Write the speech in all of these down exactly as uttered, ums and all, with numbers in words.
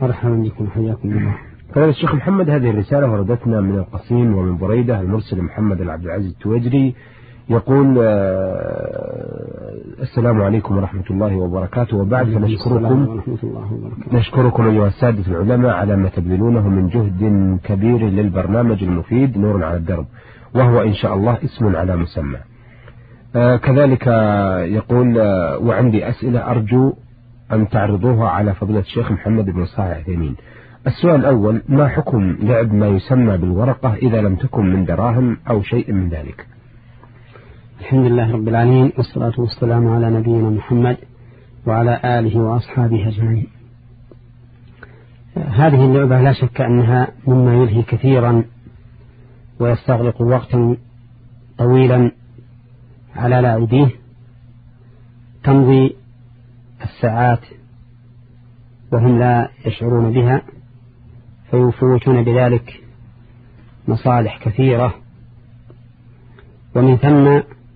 مرحبا بكم، حياكم الله. قال الشيخ محمد: هذه الرسالة وردتنا من القصيم ومن بريدة. المرسل محمد العبد العزيز التويجري يقول: السلام عليكم ورحمة الله وبركاته، وبعد فنشكركم نشكركم أيها السادة العلماء على ما تبذلونه من جهد كبير للبرنامج المفيد نور على الدرب، وهو إن شاء الله اسم على مسمى. آه كذلك يقول: آه وعندي أسئلة أرجو أن تعرضوها على فضيلة الشيخ محمد بن صالح العثيمين. السؤال الأول: ما حكم لعب ما يسمى بالورقة إذا لم تكن من دراهم أو شيء من ذلك؟ الحمد لله رب العالمين، والصلاة والسلام على نبينا محمد وعلى آله وأصحابه أجمعين. هذه اللعبة لا شك أنها مما يلهي كثيرا ويستغرق وقتا طويلا على لاعبيه، تمضي الساعات وهم لا يشعرون بها، فيفوتون بذلك مصالح كثيرة. ومن ثم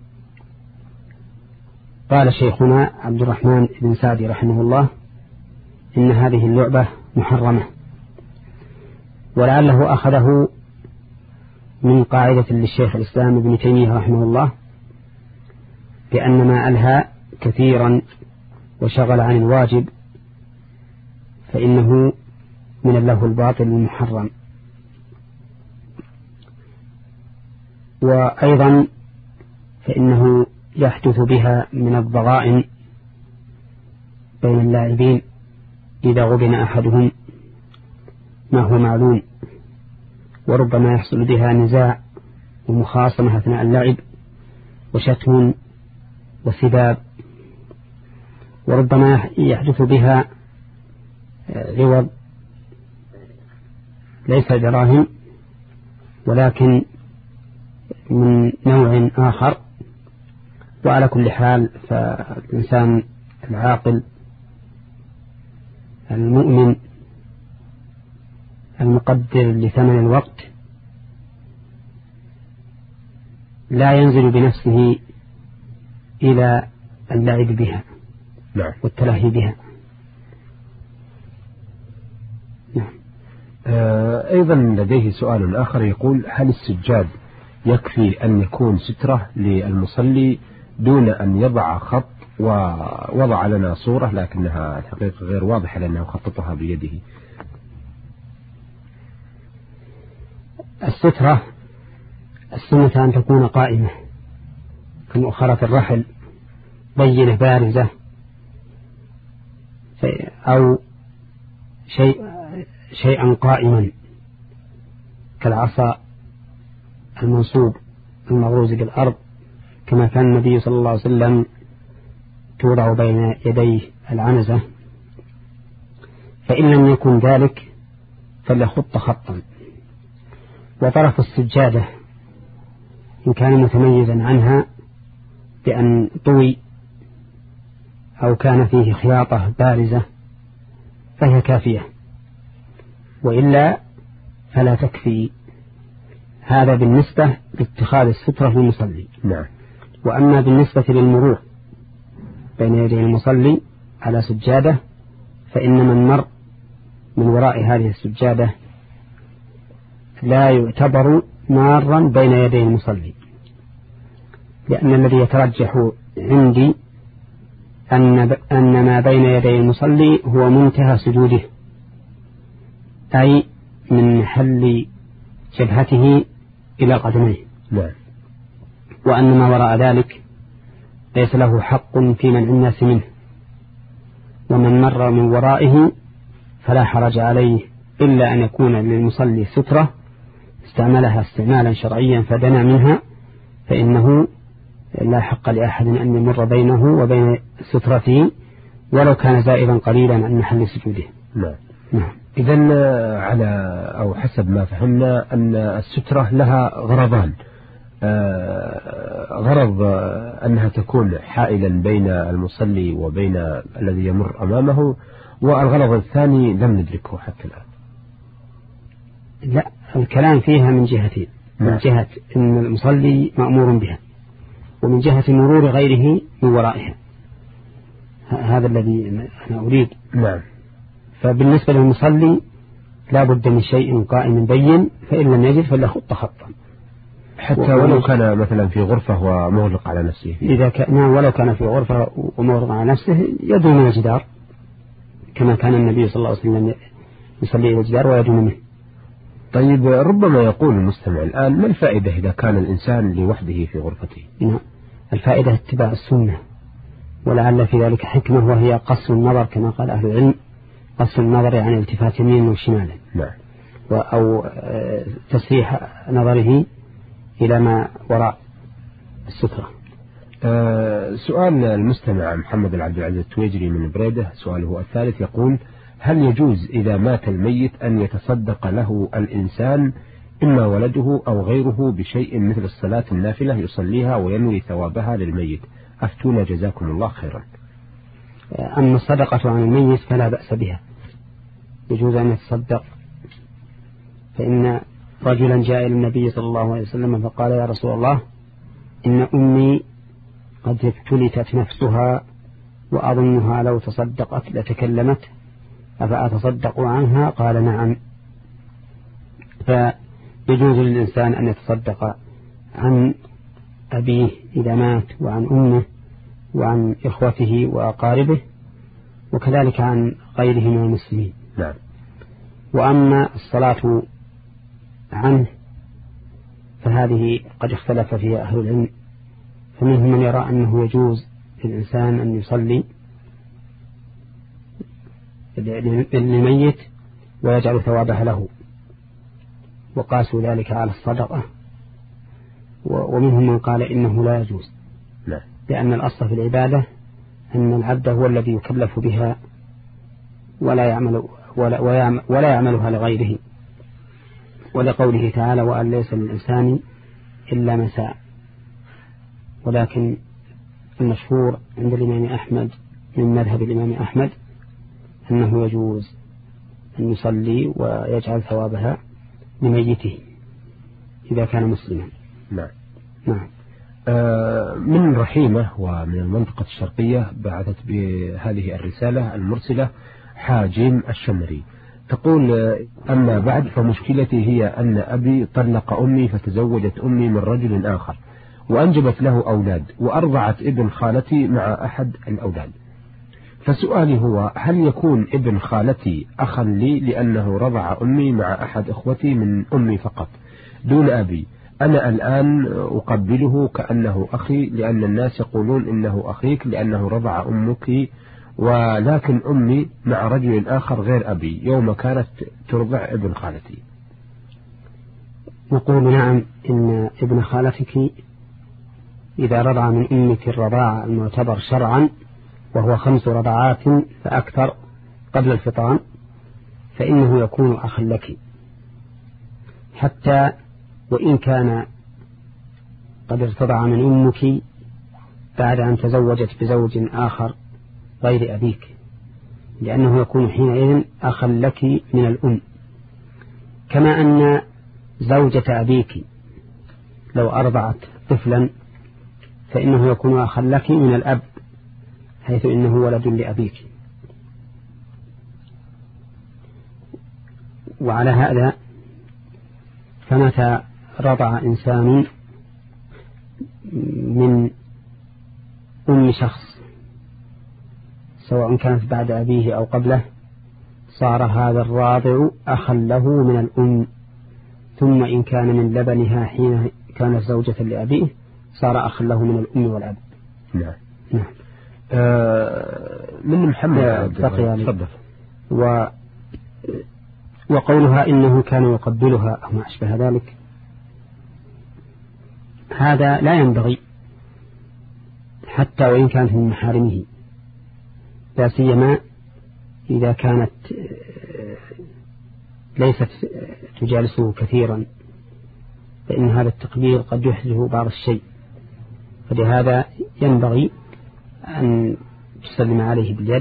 قال شيخنا عبد الرحمن بن سعدي رحمه الله إن هذه اللعبة محرمة، ولعله أخذه من قاعدة للشيخ الإسلام ابن تيمية رحمه الله بأن ما ألهى كثيرا وشغل عن الواجب فإنه من اللهو الباطل المحرم. وأيضا فإنه يحدث بها من الضغائن بين اللاعبين إذا غبن أحدهم ما هو معلوم، وربما يحصل بها نزاع ومخاصمة أثناء اللعب وشتم وسباب، وربما يحدث بها عوض ليس دراهم ولكن من نوع آخر. وعلى كل حال فالإنسان العاقل المؤمن المقدر لثمن الوقت لا ينزل بنفسه إلى اللعب بها نعم. والتلهي بها. نعم. آه أيضا لديه سؤال آخر يقول: هل السجاد يكفي أن يكون سترة للمصلي دون أن يضع خط؟ ووضع لنا صورة لكنها الحقيقة غير واضحة لأنه خططها بيده. السترة السنة أن تكون قائمة كمؤخرة الرحل بينة بارزة، أو شيء شيئا قائما كالعصا المنصوب المغروز بالأرض كما كان النبي صلى الله عليه وسلم توضع بين يديه العنزة. فإن لم يكن ذلك فليخط خطا. وطرف السجادة إن كان متميزا عنها بأن طوي أو كان فيه خياطة بارزة فهي كافية، وإلا فلا تكفي. هذا بالنسبة لاتخاذ السترة للمصلي. نعم. وأما بالنسبة للمرور بين يدي المصلي على سجادة فإن من مر من وراء هذه السجادة لا يعتبر مارا بين يدي المصلي، لأن الذي يترجح عندي أن أن ما بين يدي المصلي هو منتهى سجوده، أي من محل جبهته إلى قدميه. نعم. وأن ما وراء ذلك ليس له حق في منع الناس منه، ومن مر من ورائه فلا حرج عليه إلا أن يكون للمصلي سترة استعملها استعمالا شرعيا فدنا منها، فإنه لا حق لأحد أن يمر بينه وبين سترته ولو كان زائدا قليلا عن محل سجوده. نعم. نعم. إذن على أو حسب ما فهمنا أن السترة لها غرضان: غرض أنها تكون حائلا بين المصلي وبين الذي يمر أمامه، والغرض الثاني لم ندركه حتى الآن. لا، الكلام فيها من جهتين: من جهة أن المصلي مأمور بها، ومن جهة مرور غيره من ورائها. هذا الذي أنا أريد. نعم. فبالنسبة للمصلي لا بد من شيء قائم بين، فإن لم يجد فليخط خطا حتى ولو كان مثلا في غرفة ومغلق على نفسه فيه. إذا كان ولو كان في غرفة ومغلق على نفسه يدعو من الجدار، كما كان النبي صلى الله عليه وسلم يصلي إلى الجدار ويدعو منه. طيب ربما يقول المستمع الآن ما الفائدة إذا كان الإنسان لوحده في غرفته؟ نعم، الفائدة اتباع السنة، ولعل في ذلك حكمة وهي قص النظر كما قال أهل العلم، قص النظر يعني التفات يمين وشمال، نعم، أو تسريح نظره إلى ما وراء السترة. أه سؤال المستمع محمد العبد العزيز التويجري من بريدة، سؤاله الثالث يقول: هل يجوز إذا مات الميت أن يتصدق له الإنسان إما ولده أو غيره بشيء مثل الصلاة النافلة يصليها وينوي ثوابها للميت؟ أفتونا جزاكم الله خيرا. أما الصدقة عن الميت فلا بأس بها، يجوز أن يتصدق، فإن رجلا جاء إلى النبي صلى الله عليه وسلم فقال: يا رسول الله، إن أمي قد ابتلتت نفسها وأظنها لو تصدقت لتكلمت، أفأتصدق عنها؟ قال: نعم. فيجوز للإنسان أن يتصدق عن أبيه إذا مات، وعن أمه، وعن إخوته وأقاربه، وكذلك عن غيره من المسلمين. نعم. وأما الصلاة عنه فهذه قد اختلف فيها أهل العلم، فمنهم من يرى أنه يجوز للإنسان أن يصلي للميت ويجعل ثوابها له، وقاسوا ذلك على الصدقة، ومنهم من قال إنه لا يجوز، لا. لأن الأصل في العبادة أن العبد هو الذي يكلف بها ولا يعمل ولا, ويعمل ولا يعملها لغيره، ولقوله تعالى: وأن ليس للإنسان إلا ما سعى. ولكن المشهور عند الإمام أحمد من مذهب الإمام أحمد أنه يجوز أن يصلي ويجعل ثوابها لميته إذا كان مسلما. نعم. نعم. آه من رحيمة ومن المنطقة الشرقية بعثت بهذه الرسالة المرسلة حاجم الشمري، تقول: أما بعد، فمشكلتي هي أن أبي طلق أمي فتزوجت أمي من رجل آخر وأنجبت له أولاد، وأرضعت ابن خالتي مع أحد الأولاد. فسؤالي هو: هل يكون ابن خالتي أخا لي لأنه رضع أمي مع أحد إخوتي من أمي فقط دون أبي؟ أنا الآن أقبله كأنه أخي، لأن الناس يقولون إنه أخيك لأنه رضع أمك، ولكن أمي مع رجل آخر غير أبي يوم كانت ترضع ابن خالتي. نقول: نعم، إن ابن خالتك إذا رضع من أمك الرضاعة المعتبر شرعا، وهو خمس رضعات فأكثر قبل الفطام، فإنه يكون أخا لك، حتى وإن كان قد ارتضع من أمك بعد أن تزوجت بزوج آخر غير أبيك، لأنه يكون حينئذ أخا لك من الأم. كما أن زوجة أبيك لو أرضعت طفلا فإنه يكون أخا لك من الأب، حيث إنه ولد لأبيك. وعلى هذا فمتى رضع إنسان من أم شخص سواء كانت بعد أبيه أو قبله صار هذا الراضع أخا له من الأم، ثم إن كان من لبنها حين كانت زوجة لأبيه صار أخا له من الأم والأب. نعم. نعم. آه من محمد تفضل. و وقولها إنه كان يقبلها أو ما أشبه ذلك، هذا لا ينبغي حتى وإن كانت من محارمه، لا سيما إذا كانت ليست تجالسه كثيرا، فإن هذا التقبيل قد يحدث بعض الشيء، فلهذا ينبغي أن تسلم عليه باليد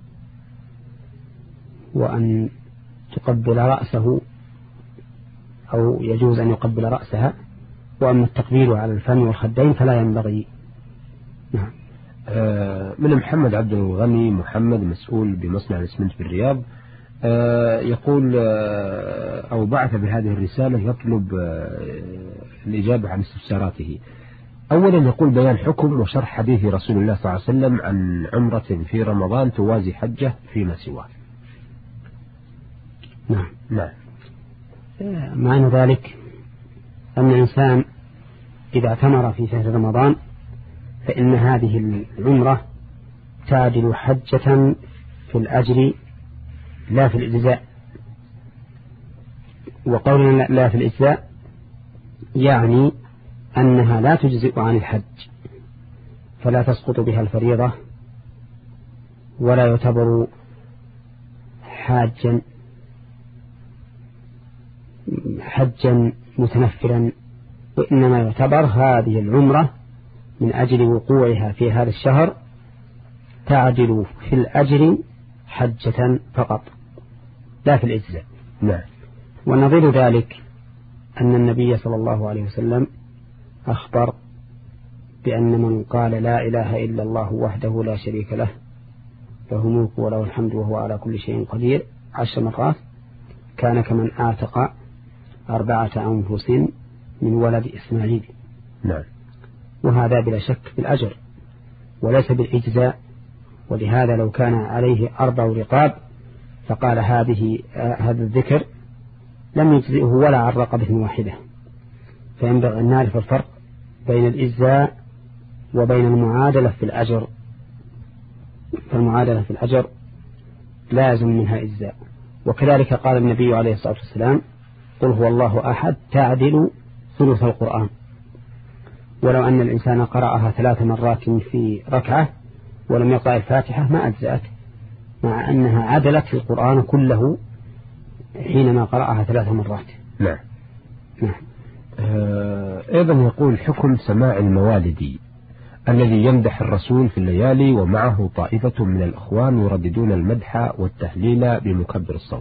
وأن تقبل رأسه، أو يجوز أن يقبل رأسها. وأما التقبيل على الفم والخدين فلا ينبغي. نعم. من محمد عبد الغني محمد، مسؤول بمصنع الإسمنت بالرياض، آه يقول آه أو بعث بهذه الرسالة يطلب آه الإجابة عن استفساراته. أولا يقول بيان حكم وشرح حديث رسول الله صلى الله عليه وسلم عن عمرة في رمضان توازي حجة فيما سواه. نعم. نعم. معنى ذلك أن الإنسان إذا اعتمر في شهر رمضان فإن هذه العمرة تعدل حجة في الأجر لا في الإجزاء. وقولنا لا في الإجزاء يعني أنها لا تجزئ عن الحج، فلا تسقط بها الفريضة ولا يعتبر حاجا حجا متنفلا، وإنما يعتبر هذه العمرة من أجل وقوعها في هذا الشهر تعدل في الأجر حجة فقط لا في الإجزاء. نعم. ونظير ذلك أن النبي صلى الله عليه وسلم أخبر بأن من قال لا إله إلا الله وحده لا شريك له له الملك وله الحمد وهو على كل شيء قدير عشر مرات كان كمن آتق أربعة أنفس من ولد إسماعيل. نعم. وهذا بلا شك بالأجر وليس بالإجزاء، ولهذا لو كان عليه أربع رقاب فقال هذه آه هذا الذكر لم يجزئه ولا عن رقبة واحدة. فينبغي أن نعرف الفرق بين الإجزاء وبين المعادلة في الأجر. فالمعادلة في الأجر لازم منها إجزاء. وكذلك قال النبي عليه الصلاة والسلام قل هو الله أحد تعدل ثلث القرآن. ولو أن الإنسان قرأها ثلاث مرات في ركعة ولم يقرأ الفاتحة ما أجزأت، مع أنها عدلت القرآن كله حينما قرأها ثلاث مرات. نعم. نعم. آه أيضا يقول حكم سماع الموالد الذي يمدح الرسول في الليالي ومعه طائفة من الأخوان يرددون المدح والتهليل بمكبر الصوت.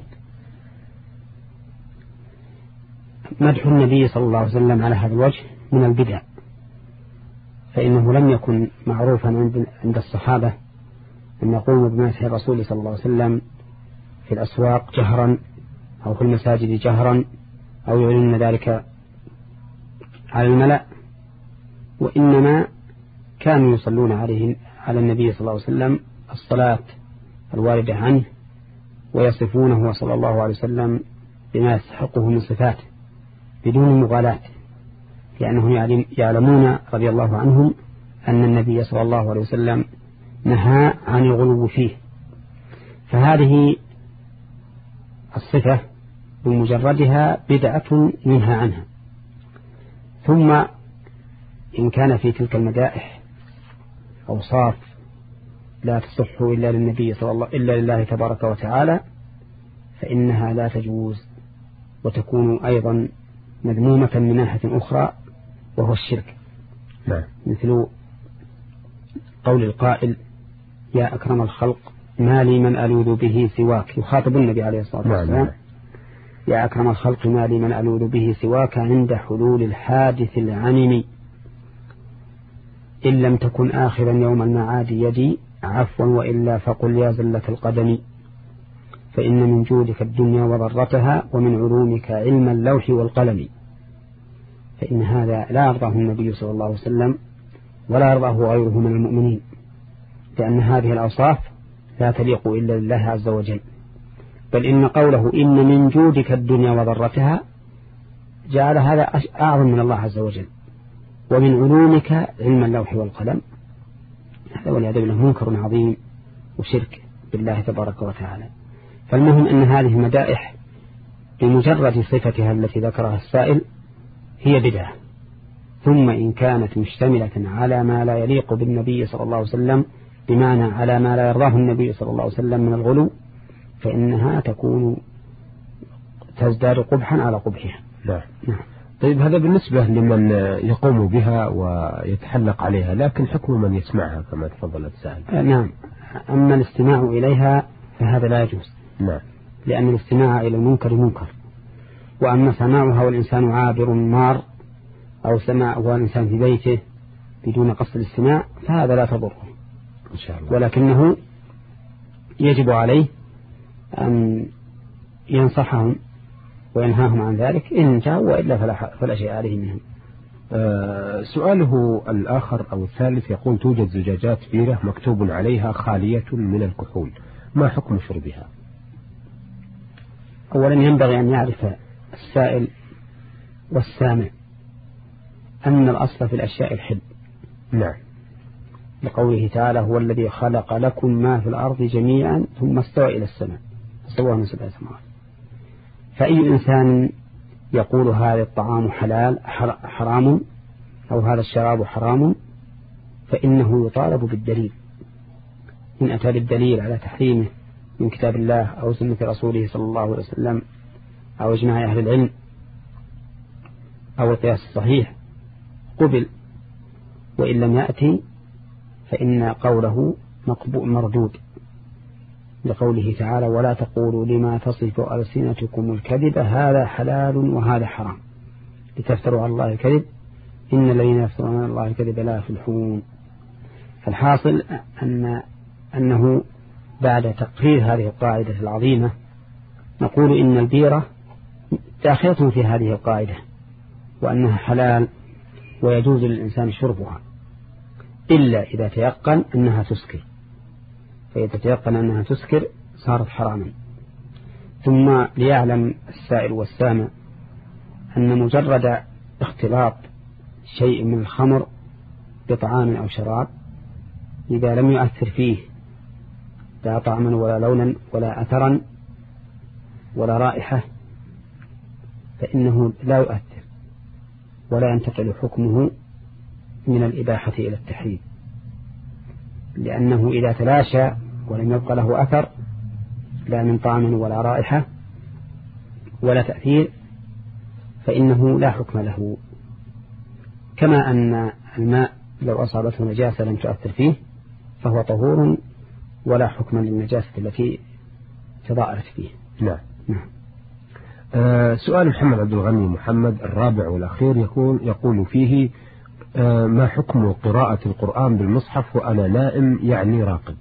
مدح النبي صلى الله عليه وسلم على هذا الوجه من البدع، فإنه لم يكن معروفا عند الصحابة أن يقوموا بمدح الرسول صلى الله عليه وسلم في الأسواق جهرا أو في المساجد جهرا أو يعلنون ذلك على الملأ، وإنما كانوا يصلون عليه على النبي صلى الله عليه وسلم الصلاة الواردة عنه ويصفونه صلى الله عليه وسلم بما يستحقه من صفات بدون مغالاة، لأنهم يعلمون رضي الله عنهم أن النبي صلى الله عليه وسلم نهى عن الغلو فيه. فهذه الصفة بمجردها بدعة ينهى عنها. ثم إن كان في تلك المدائح أوصاف لا تصح إلا للنبي صلى الله إلا لله تبارك وتعالى فإنها لا تجوز، وتكون أيضا مذمومة من ناحية أخرى وهو الشرك. نعم. مثل قول القائل يا أكرم الخلق ما لي من ألوذ به سواك، يخاطب النبي عليه الصلاة والسلام. يا أكرم الخلق ما لي من ألوذ به سواك عند حلول الحادث العنم، إن لم تكن آخرا يوم المعاد يدي عفوا وإلا فقل يا زلة القدم، فإن من جودك الدنيا وضرتها ومن علومك علم اللوح والقلم. فإن هذا لا يرضاه النبي صلى الله عليه وسلم ولا يرضاه غيره من المؤمنين، لأن هذه الأوصاف لا تليق إلا لله عز وجل. بل إن قوله إن من جودك الدنيا وضرتها جعل هذا أعظم من الله عز وجل. ومن علومك علم اللوح والقلم، هذا والعياذ بالله منكر عظيم وشرك بالله تبارك وتعالى. فالمهم أن هذه المدائح بمجرد صفتها التي ذكرها السائل هي بدعة، ثم إن كانت مشتملة على ما لا يليق بالنبي صلى الله عليه وسلم بمعنى على ما لا يرضاه النبي صلى الله عليه وسلم من الغلو فإنها تكون تزداد قبحا على قبحها. نعم. نعم. طيب هذا بالنسبة لمن يقوم بها ويتحلق عليها، لكن حكم من يسمعها كما تفضل السائل. نعم. أما الاستماع إليها فهذا لا يجوز. نعم. لأن الاستماع إلى المنكر منكر، وأما سماعها والإنسان عابر مار أو سماع والإنسان في بيته بدون قصد الاستماع فهذا لا تضره إن شاء الله. ولكنه يجب عليه أن ينصحهم وينهاهم عن ذلك إن انتهوا، وإلا فلا, فلا شيء عليه منهم. أه سؤاله الآخر أو الثالث يقول: توجد زجاجات بيرة مكتوب عليها خالية من الكحول، ما حكم شربها؟ أولا ينبغي أن يعرف السائل والسامع أن الأصل في الأشياء الحل. نعم. لقوله تعالى: هو الذي خلق لكم ما في الأرض جميعا ثم استوى إلى السماء فسواهن سبع سماوات. فأي إنسان يقول هذا الطعام حلال حرام أو هذا الشراب حرام فإنه يطالب بالدليل، إن أتى بالدليل على تحريمه من كتاب الله أو سنة رسوله صلى الله عليه وسلم أو إجماع أهل العلم أو القياس الصحيح قبل، وإن لم يأتي فإن قوله مقبول مردود، لقوله تعالى: ولا تقولوا لما تصف ألسنتكم الكذب هذا حلال وهذا حرام لتفتروا على الله الكذب إن الذين يفترون على الله الكذب لا يفلحون. فالحاصل أن أنه بعد تقرير هذه القاعدة العظيمة نقول إن البيرة داخلة في هذه القاعدة، وأنها حلال ويجوز للإنسان شربها إلا إذا تيقن أنها تسكر، فإذا تيقن أنها تسكر صارت حراما. ثم ليعلم السائل والسامع أن مجرد اختلاط شيء من الخمر بطعام أو شراب إذا لم يؤثر فيه لا طعما ولا لونا ولا أثرا ولا رائحة فإنه لا يؤثر ولا ينتقل حكمه من الإباحة إلى التحريم، لأنه إذا تلاشى ولم يبقى له أثر لا من طعم ولا رائحة ولا تأثير فإنه لا حكم له. كما أن الماء لو أصابته نجاسة لم تؤثر فيه فهو طهور ولا حكم للنجاسة التي تضاءلت فيه. نعم. نعم. آه سؤال محمد عبد الغني محمد الرابع والأخير يقول يقول فيه: آه ما حكم قراءة القرآن بالمصحف وأنا نائم يعني راقد؟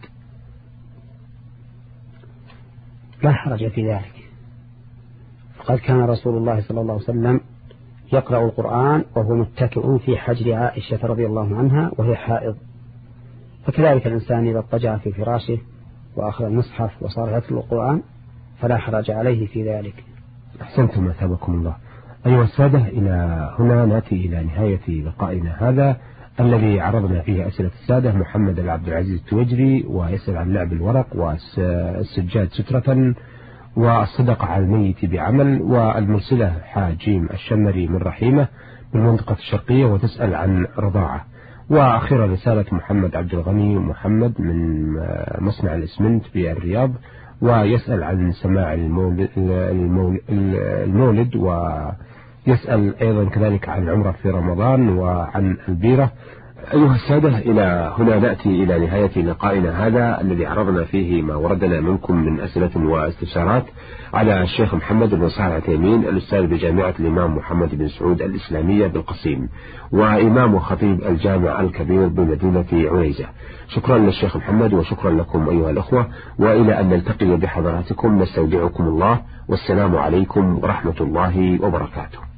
لا حرج في ذلك، فقد كان رسول الله صلى الله عليه وسلم يقرأ القرآن وهو متكئ في حجر عائشة رضي الله عنها وهي حائض، فكذلك الإنسان إذا اضطجع في فراشه وأخذ المصحف وصار يتلو القرآن فلا حرج عليه في ذلك. أحسنتم أثابكم الله. أيها السادة، إلى هنا نأتي إلى نهاية لقائنا هذا الذي عرضنا فيه أسئلة السادة. محمد العبد العزيز التوجري ويسأل عن لعب الورق والسجاد سترة والصدقة على الميت بعمل، والمرسلة حاجيم الشمري من رحيمة بالمنطقة الشرقية وتسأل عن رضاعة. وأخيرا رسالة محمد عبد الغني محمد من مصنع الإسمنت بالرياض ويسأل عن سماع المولد, المولد, المولد ويسأل أيضا كذلك عن العمرة في رمضان وعن البيرة. أيها السادة، إلى هنا نأتي إلى نهاية لقائنا هذا الذي عرضنا فيه ما وردنا منكم من أسئلة واستفسارات على الشيخ محمد بن صالح العثيمين الأستاذ بجامعة الإمام محمد بن سعود الإسلامية بالقصيم وإمام وخطيب الجامع الكبير بمدينة عنيزة. شكرا للشيخ محمد وشكرا لكم أيها الأخوة، وإلى أن نلتقي بحضراتكم نستودعكم الله، والسلام عليكم ورحمة الله وبركاته.